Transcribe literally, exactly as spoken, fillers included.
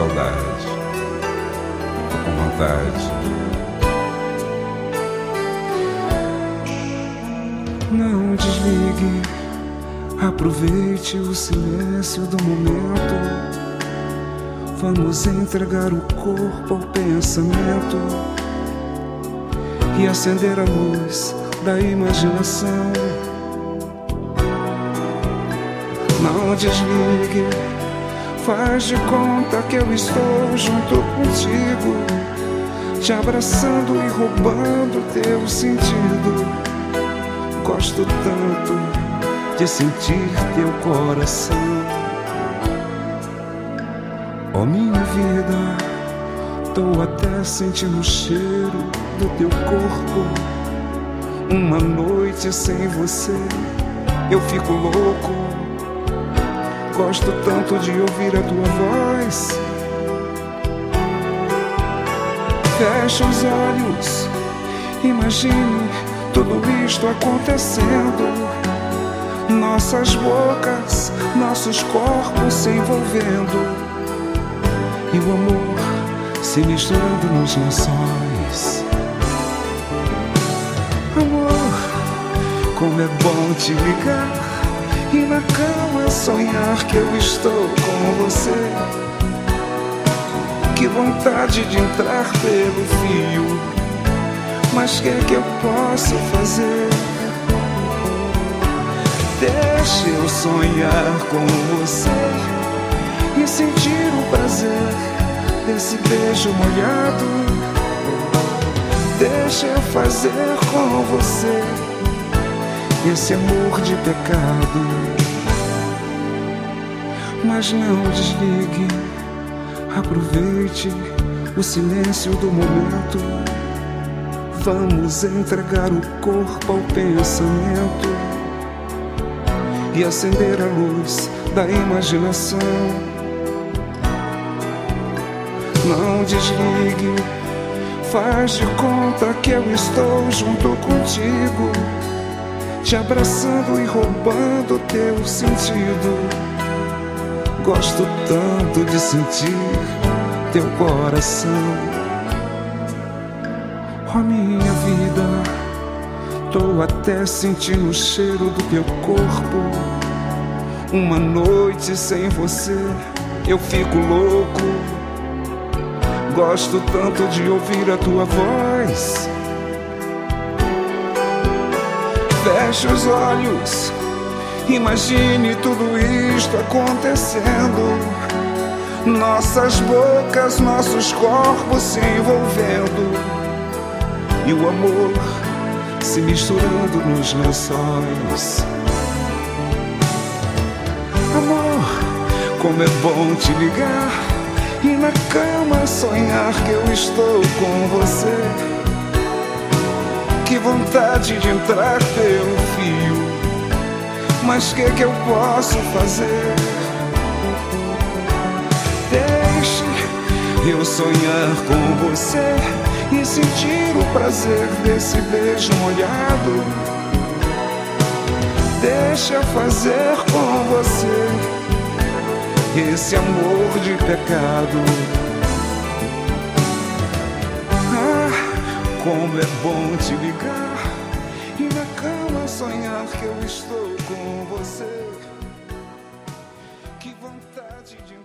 saudade. Tô com vontade. Não desligue, aproveite o silêncio do momento. Vamos entregar o corpo ao pensamento e acender a luz da imaginação. Não desligue, faz de conta que eu estou junto contigo, te abraçando e roubando teu sentido. Gosto tanto de sentir teu coração. Oh minha vida, tô até sentindo o cheiro do teu corpo. Uma noite sem você eu fico louco. Gosto tanto de ouvir a tua voz. Fecha os olhos, imagine tudo isto acontecendo. Nossas bocas, nossos corpos se envolvendo e o amor se misturando nos lençóis. Amor, como é bom te ligar e na cama sonhar que eu estou com você. Que vontade de entrar pelo fio, mas o que é que eu posso fazer? Deixa eu sonhar com você e sentir o prazer desse beijo molhado. Deixa eu fazer com você esse amor de pecado. Mas não desligue, aproveite o silêncio do momento. Vamos entregar o corpo ao pensamento e acender a luz da imaginação. Não desligue, faz de conta que eu estou junto contigo, te abraçando e roubando teu sentido. Gosto tanto de sentir teu coração. Oh minha vida, tô até sentindo o cheiro do teu corpo. Uma noite sem você eu fico louco. Gosto tanto de ouvir a tua voz. Feche os olhos, imagine tudo isto acontecendo. Nossas bocas, nossos corpos se envolvendo e o amor se misturando nos lençóis. Amor, como é bom te ligar e na cama sonhar que eu estou com você. Que vontade de entrar pelo fio, mas o que é que eu posso fazer? Deixe eu sonhar com você e sentir o prazer desse beijo molhado. Deixa eu fazer com você esse amor de pecado. Ah, como é bom te ligar e na cama sonhar que eu estou com você. Que vontade de